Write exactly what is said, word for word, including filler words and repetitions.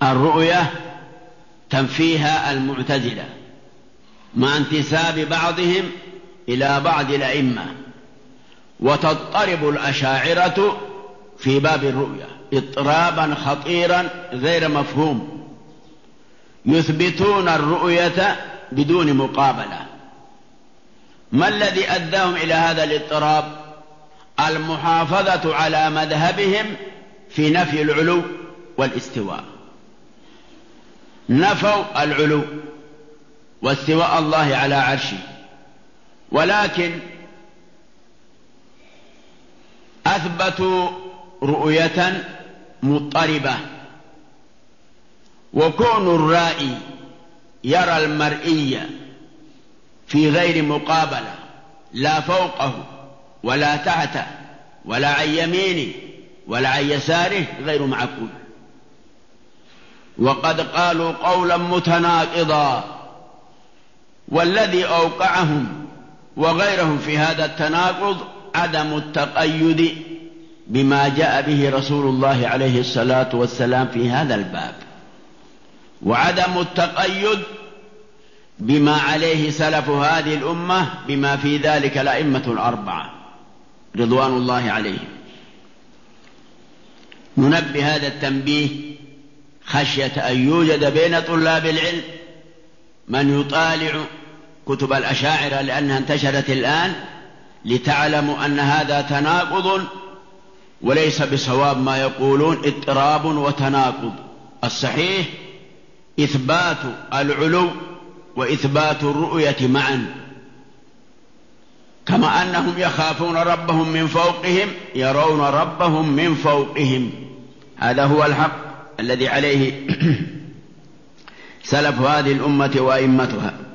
الرؤية تنفيها المعتزلة مع انتساب بعضهم إلى بعض الأئمة، وتضطرب الأشاعرة في باب الرؤية اضطرابا خطيرا غير مفهوم، يثبتون الرؤية بدون مقابلة. ما الذي أداهم إلى هذا الاضطراب؟ المحافظة على مذهبهم في نفي العلو والاستواء. نفوا العلو واستواء الله على عرشه، ولكن أثبتوا رؤية مضطربة. وكون الرائي يرى المرئي في غير مقابلة، لا فوقه ولا تحته ولا عن يمينه ولا عن يساره، غير معقول. وقد قالوا قولا متناقضا، والذي أوقعهم وغيرهم في هذا التناقض عدم التقيد بما جاء به رسول الله عليه الصلاة والسلام في هذا الباب، وعدم التقيد بما عليه سلف هذه الأمة، بما في ذلك الأئمة الأربعة رضوان الله عليهم. ننبه هذا التنبيه خشية أن يوجد بين طلاب العلم من يطالع كتب الأشاعرة لأنها انتشرت الآن، لتعلموا أن هذا تناقض وليس بصواب ما يقولون، اضطراب وتناقض. الصحيح إثبات العلو وإثبات الرؤية معا، كما أنهم يخافون ربهم من فوقهم يرون ربهم من فوقهم. هذا هو الحق الذي عليه سلف هذه الأمة وأئمتها.